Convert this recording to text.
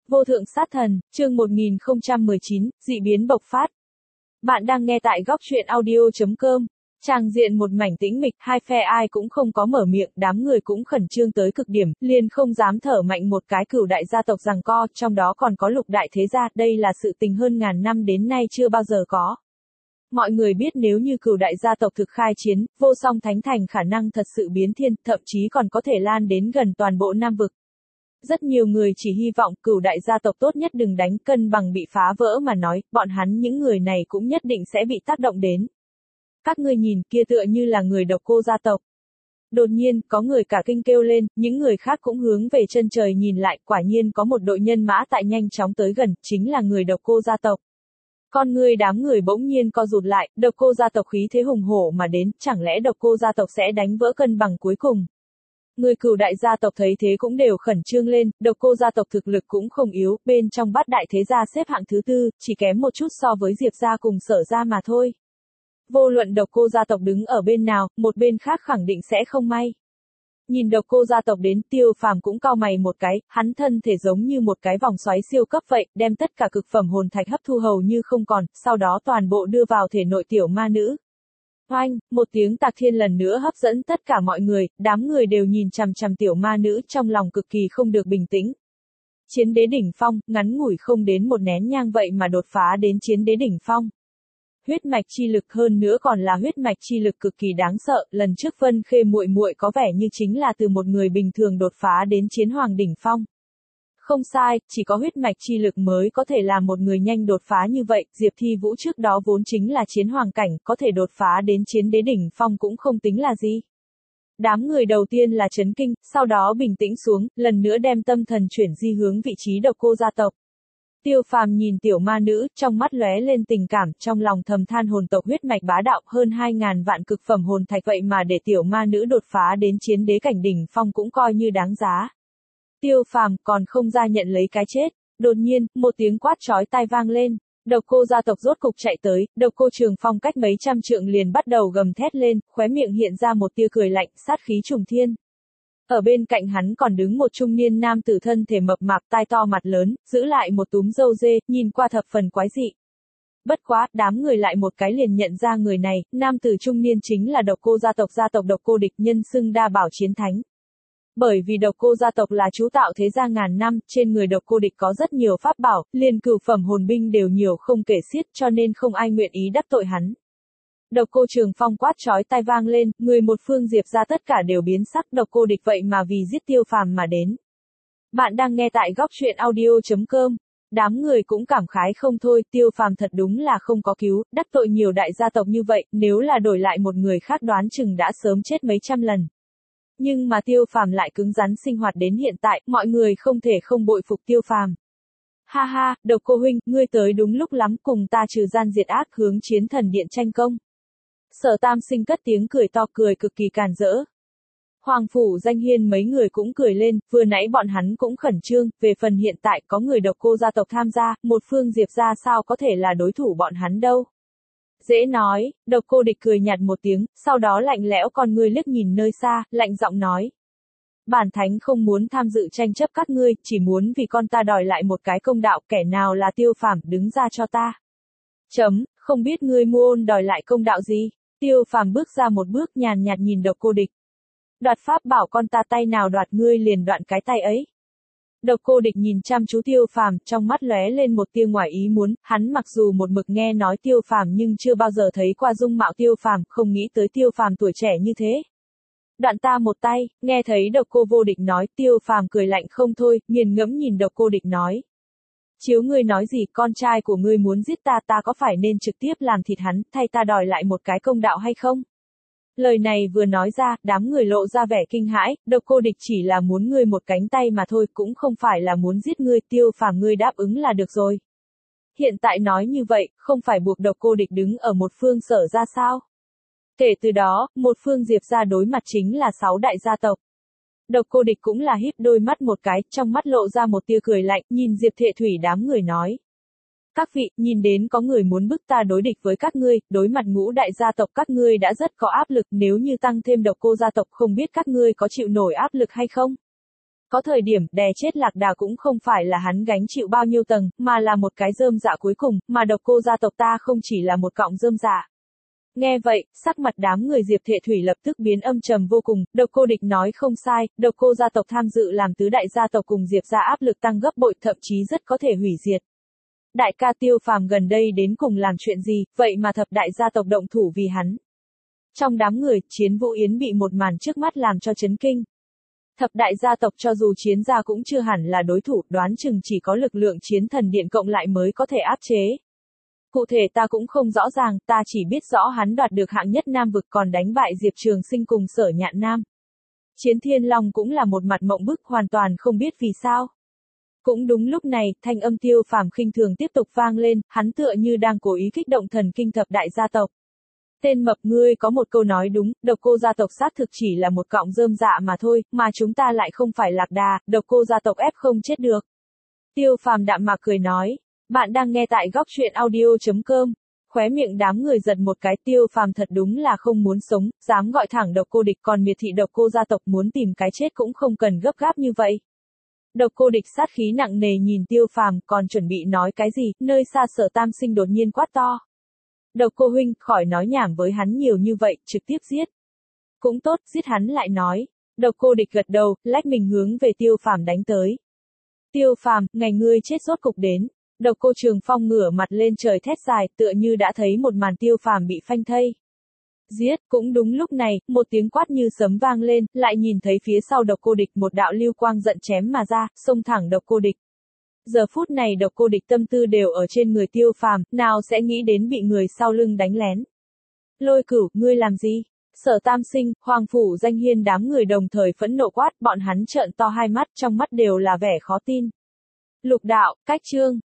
Vô thượng sát thần, chương 1019, dị biến bộc phát. Bạn đang nghe tại góc truyện audio.com. Tràng diện một mảnh tĩnh mịch, hai phe ai cũng không có mở miệng, đám người cũng khẩn trương tới cực điểm, liền không dám thở mạnh một cái. Cửu đại gia tộc giằng co, trong đó còn có Lục đại thế gia, đây là sự tình hơn ngàn năm đến nay chưa bao giờ có. Mọi người biết nếu như Cửu đại gia tộc thực khai chiến, Vô Song Thánh Thành khả năng thật sự biến thiên, thậm chí còn có thể lan đến gần toàn bộ Nam vực. Rất nhiều người chỉ hy vọng Cửu đại gia tộc tốt nhất đừng đánh cân bằng bị phá vỡ mà nói, bọn hắn những người này cũng nhất định sẽ bị tác động đến. Các ngươi nhìn, kia tựa như là người Độc Cô gia tộc. Đột nhiên, có người cả kinh kêu lên, những người khác cũng hướng về chân trời nhìn lại, quả nhiên có một đội nhân mã tại nhanh chóng tới gần, chính là người Độc Cô gia tộc. Con người đám người bỗng nhiên co rụt lại, Độc Cô gia tộc khí thế hùng hổ mà đến, chẳng lẽ Độc Cô gia tộc sẽ đánh vỡ cân bằng cuối cùng? Người Cửu đại gia tộc thấy thế cũng đều khẩn trương lên, Độc Cô gia tộc thực lực cũng không yếu, bên trong bát đại thế gia xếp hạng thứ tư, chỉ kém một chút so với Diệp gia cùng Sở gia mà thôi. Vô luận Độc Cô gia tộc đứng ở bên nào, một bên khác khẳng định sẽ không may. Nhìn Độc Cô gia tộc đến, Tiêu Phàm cũng cau mày một cái, hắn thân thể giống như một cái vòng xoáy siêu cấp vậy, đem tất cả cực phẩm hồn thạch hấp thu hầu như không còn, sau đó toàn bộ đưa vào thể nội tiểu ma nữ. Oanh, một tiếng tạc thiên lần nữa hấp dẫn tất cả mọi người, đám người đều nhìn chằm chằm tiểu ma nữ trong lòng cực kỳ không được bình tĩnh. Chiến đế đỉnh phong, ngắn ngủi không đến một nén nhang vậy mà đột phá đến chiến đế đỉnh phong. Huyết mạch chi lực hơn nữa còn là huyết mạch chi lực cực kỳ đáng sợ, lần trước Vân Khê muội muội có vẻ như chính là từ một người bình thường đột phá đến chiến hoàng đỉnh phong. Không sai, chỉ có huyết mạch chi lực mới có thể làm một người nhanh đột phá như vậy, Diệp Thi Vũ trước đó vốn chính là chiến hoàng cảnh, có thể đột phá đến chiến đế đỉnh phong cũng không tính là gì. Đám người đầu tiên là chấn kinh, sau đó bình tĩnh xuống, lần nữa đem tâm thần chuyển di hướng vị trí Độc Cô gia tộc. Tiêu Phàm nhìn tiểu ma nữ, trong mắt lóe lên tình cảm, trong lòng thầm than hồn tộc huyết mạch bá đạo hơn 2.000 vạn cực phẩm hồn thạch vậy mà để tiểu ma nữ đột phá đến chiến đế cảnh đỉnh phong cũng coi như đáng giá. Tiêu Phàm còn không ra nhận lấy cái chết. Đột nhiên, một tiếng quát chói tai vang lên. Độc Cô gia tộc rốt cục chạy tới, Độc Cô Trường Phong cách mấy trăm trượng liền bắt đầu gầm thét lên, khóe miệng hiện ra một tia cười lạnh, sát khí trùng thiên. Ở bên cạnh hắn còn đứng một trung niên nam tử thân thể mập mạp tai to mặt lớn, giữ lại một túm râu dê, nhìn qua thập phần quái dị. Bất quá, đám người lại một cái liền nhận ra người này, nam tử trung niên chính là Độc Cô gia tộc Độc Cô Địch, nhân xưng đa bảo chiến thánh. Bởi vì Độc Cô gia tộc là chú tạo thế gia ngàn năm, trên người Độc Cô Địch có rất nhiều pháp bảo, liền cửu phẩm hồn binh đều nhiều không kể xiết, cho nên không ai nguyện ý đắc tội hắn. Độc Cô Trường Phong quát chói tai vang lên, người một phương Diệp ra tất cả đều biến sắc, Độc Cô Địch vậy mà vì giết Tiêu Phàm mà đến. Bạn đang nghe tại góc truyện audio.com. Đám người cũng cảm khái không thôi, Tiêu Phàm thật đúng là không có cứu, đắc tội nhiều đại gia tộc như vậy, nếu là đổi lại một người khác đoán chừng đã sớm chết mấy trăm lần. Nhưng mà Tiêu Phàm lại cứng rắn sinh hoạt đến hiện tại, mọi người không thể không bội phục Tiêu Phàm. Ha ha, Độc Cô huynh, ngươi tới đúng lúc lắm, cùng ta trừ gian diệt ác hướng chiến thần điện tranh công. Sở Tam Sinh cất tiếng cười to, cười cực kỳ càn rỡ. Hoàng phủ Danh Hiên mấy người cũng cười lên, vừa nãy bọn hắn cũng khẩn trương, về phần hiện tại có người Độc Cô gia tộc tham gia, một phương Diệp gia sao có thể là đối thủ bọn hắn đâu. Dễ nói, Độc Cô Địch cười nhạt một tiếng, sau đó lạnh lẽo con ngươi liếc nhìn nơi xa, lạnh giọng nói. Bản thánh không muốn tham dự tranh chấp các ngươi, chỉ muốn vì con ta đòi lại một cái công đạo, kẻ nào là Tiêu Phàm, đứng ra cho ta. Không biết ngươi Mu Ôn đòi lại công đạo gì? Tiêu Phàm bước ra một bước nhàn nhạt nhìn Độc Cô Địch. Đoạt pháp bảo con ta, tay nào đoạt ngươi liền đoạn cái tay ấy. Độc Cô Địch nhìn chăm chú Tiêu Phàm, trong mắt lóe lên một tia ngoài ý muốn, hắn mặc dù một mực nghe nói Tiêu Phàm nhưng chưa bao giờ thấy qua dung mạo Tiêu Phàm, không nghĩ tới Tiêu Phàm tuổi trẻ như thế. Đoạn ta một tay, nghe thấy Độc Cô Vô Địch nói, Tiêu Phàm cười lạnh không thôi, nghiền ngẫm nhìn Độc Cô Địch nói. Chiếu ngươi nói gì, con trai của ngươi muốn giết ta, ta có phải nên trực tiếp làm thịt hắn, thay ta đòi lại một cái công đạo hay không? Lời này vừa nói ra, đám người lộ ra vẻ kinh hãi, Độc Cô Địch chỉ là muốn ngươi một cánh tay mà thôi, cũng không phải là muốn giết ngươi, Tiêu Phàm ngươi đáp ứng là được rồi. Hiện tại nói như vậy, không phải buộc Độc Cô Địch đứng ở một phương Sở ra sao? Kể từ đó, một phương Diệp gia đối mặt chính là 6 đại gia tộc. Độc Cô Địch cũng là híp đôi mắt một cái, trong mắt lộ ra một tia cười lạnh, nhìn Diệp Thệ Thủy đám người nói. Các vị, nhìn đến có người muốn bức ta đối địch với các ngươi, đối mặt ngũ đại gia tộc các ngươi đã rất có áp lực, nếu như tăng thêm Độc Cô gia tộc không biết các ngươi có chịu nổi áp lực hay không? Có thời điểm, đè chết Lạc Đà cũng không phải là hắn gánh chịu bao nhiêu tầng, mà là một cái rơm rạ cuối cùng, mà Độc Cô gia tộc ta không chỉ là một cọng rơm rạ. Nghe vậy, sắc mặt đám người Diệp Thệ Thủy lập tức biến âm trầm vô cùng, Độc Cô Địch nói không sai, Độc Cô gia tộc tham dự làm tứ đại gia tộc cùng Diệp gia áp lực tăng gấp bội, thậm chí rất có thể hủy diệt. Đại ca Tiêu Phàm gần đây đến cùng làm chuyện gì, vậy mà thập đại gia tộc động thủ vì hắn. Trong đám người, Chiến Vũ Yến bị một màn trước mắt làm cho chấn kinh. Thập đại gia tộc cho dù chiến gia cũng chưa hẳn là đối thủ, đoán chừng chỉ có lực lượng chiến thần điện cộng lại mới có thể áp chế. Cụ thể ta cũng không rõ ràng, ta chỉ biết rõ hắn đoạt được hạng nhất Nam vực còn đánh bại Diệp Trường Sinh cùng Sở Nhạn Nam. Chiến Thiên Long cũng là một mặt mộng bức, hoàn toàn không biết vì sao. Cũng đúng lúc này, thanh âm Tiêu Phàm khinh thường tiếp tục vang lên, hắn tựa như đang cố ý kích động thần kinh thập đại gia tộc. Tên mập, ngươi có một câu nói đúng, Độc Cô gia tộc xác thực chỉ là một cọng rơm rạ mà thôi, mà chúng ta lại không phải Lạc Đà, Độc Cô gia tộc ép không chết được. Tiêu Phàm đạm mạc cười nói, bạn đang nghe tại góc truyện audio.com. Khóe miệng đám người giật một cái, Tiêu Phàm thật đúng là không muốn sống, dám gọi thẳng Độc Cô Địch, còn miệt thị Độc Cô gia tộc muốn tìm cái chết cũng không cần gấp gáp như vậy. Độc Cô Địch sát khí nặng nề nhìn Tiêu Phàm, còn chuẩn bị nói cái gì, nơi xa Sở Tam Sinh đột nhiên quát to. Độc Cô huynh, khỏi nói nhảm với hắn nhiều như vậy, trực tiếp giết. Cũng tốt, giết hắn lại nói. Độc Cô Địch gật đầu, lách mình hướng về Tiêu Phàm đánh tới. Tiêu Phàm, ngày ngươi chết rốt cục đến. Độc Cô Trường Phong ngửa mặt lên trời thét dài, tựa như đã thấy một màn Tiêu Phàm bị phanh thây. Giết, cũng đúng lúc này, một tiếng quát như sấm vang lên, lại nhìn thấy phía sau Độc Cô Địch một đạo lưu quang giận chém mà ra, xông thẳng Độc Cô Địch. Giờ phút này Độc Cô Địch tâm tư đều ở trên người Tiêu Phàm, nào sẽ nghĩ đến bị người sau lưng đánh lén. Lôi Cửu, ngươi làm gì? Sở Tam Sinh, Hoàng Phủ Danh Hiên đám người đồng thời phẫn nộ quát, bọn hắn trợn to hai mắt, trong mắt đều là vẻ khó tin. Lục đạo, cách chương.